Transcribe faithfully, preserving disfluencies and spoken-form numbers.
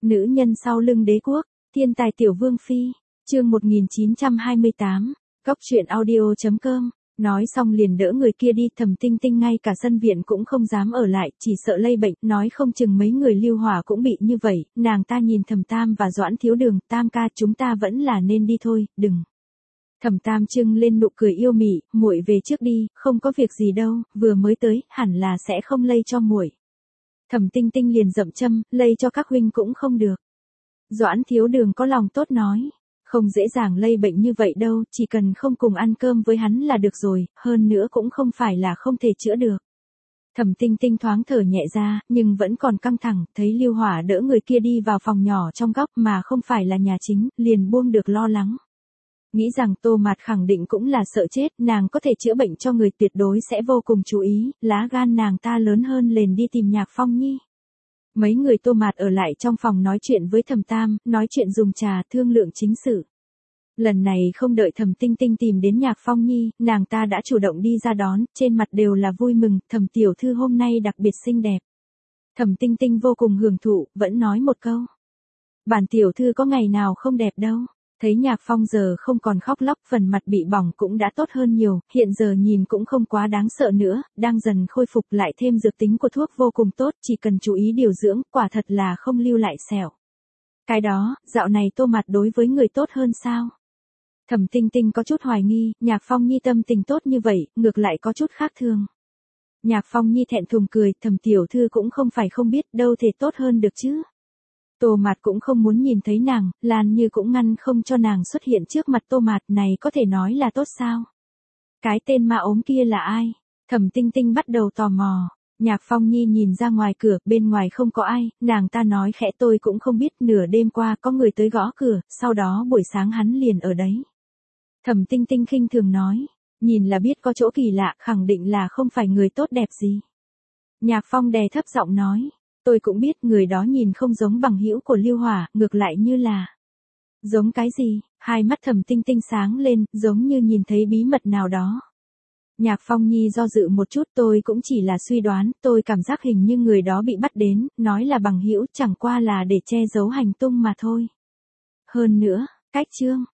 Nữ nhân sau lưng đế quốc, thiên tài tiểu vương phi, chương một nghìn chín trăm hai mươi tám, góc truyện audio chấm com. Nói xong liền đỡ người kia đi. Thẩm Tinh Tinh ngay cả sân viện cũng không dám ở lại, chỉ sợ lây bệnh, nói không chừng mấy người Lưu Hỏa cũng bị như vậy. Nàng ta nhìn Thẩm Tam và Doãn Thiếu Đường, Tam ca chúng ta vẫn là nên đi thôi, đừng. Thẩm Tam trưng lên nụ cười yêu mị, muội về trước đi, không có việc gì đâu, vừa mới tới, hẳn là sẽ không lây cho muội. Thẩm Tinh Tinh liền dậm châm, lây cho các huynh cũng không được. Doãn Thiếu Đường có lòng tốt nói, không dễ dàng lây bệnh như vậy đâu, chỉ cần không cùng ăn cơm với hắn là được rồi, hơn nữa cũng không phải là không thể chữa được. Thẩm Tinh Tinh thoáng thở nhẹ ra, nhưng vẫn còn căng thẳng, thấy Lưu Hỏa đỡ người kia đi vào phòng nhỏ trong góc mà không phải là nhà chính, liền buông được lo lắng. Nghĩ rằng Tô Mạt khẳng định cũng là sợ chết, nàng có thể chữa bệnh cho người tuyệt đối sẽ vô cùng chú ý, lá gan nàng ta lớn hơn liền đi tìm Nhạc Phong Nhi. Mấy người Tô Mạt ở lại trong phòng nói chuyện với Thẩm Tam, nói chuyện dùng trà, thương lượng chính sự. Lần này không đợi Thẩm Tinh Tinh tìm đến Nhạc Phong Nhi, nàng ta đã chủ động đi ra đón, trên mặt đều là vui mừng, Thẩm tiểu thư hôm nay đặc biệt xinh đẹp. Thẩm Tinh Tinh vô cùng hưởng thụ, vẫn nói một câu. Bản tiểu thư có ngày nào không đẹp đâu. Thấy Nhạc Phong giờ không còn khóc lóc, phần mặt bị bỏng cũng đã tốt hơn nhiều, hiện giờ nhìn cũng không quá đáng sợ nữa, đang dần khôi phục, lại thêm dược tính của thuốc vô cùng tốt, chỉ cần chú ý điều dưỡng, quả thật là không lưu lại sẹo. Cái đó, dạo này Tô Mạt đối với người tốt hơn sao? Thẩm Tinh Tinh có chút hoài nghi, Nhạc Phong Nhi tâm tình tốt như vậy, ngược lại có chút khác thường. Nhạc Phong Nhi thẹn thùng cười, Thẩm tiểu thư cũng không phải không biết, đâu thể tốt hơn được chứ. Tô Mạt cũng không muốn nhìn thấy nàng, Lan Như cũng ngăn không cho nàng xuất hiện trước mặt Tô Mạt, này có thể nói là tốt sao? Cái tên ma ốm kia là ai? Thẩm Tinh Tinh bắt đầu tò mò. Nhạc Phong Nhi nhìn ra ngoài cửa, bên ngoài không có ai, nàng ta nói khẽ, tôi cũng không biết, nửa đêm qua có người tới gõ cửa, sau đó buổi sáng hắn liền ở đấy. Thẩm Tinh Tinh khinh thường nói, nhìn là biết có chỗ kỳ lạ, khẳng định là không phải người tốt đẹp gì. Nhạc Phong đè thấp giọng nói. Tôi cũng biết người đó nhìn không giống bằng hữu của Lưu Hỏa, ngược lại như là. Giống cái gì? Hai mắt Thẩm Tinh Tinh sáng lên, giống như nhìn thấy bí mật nào đó. Nhạc Phong Nhi do dự một chút, tôi cũng chỉ là suy đoán, tôi cảm giác hình như người đó bị bắt đến, nói là bằng hữu, chẳng qua là để che giấu hành tung mà thôi. Hơn nữa, cách chương,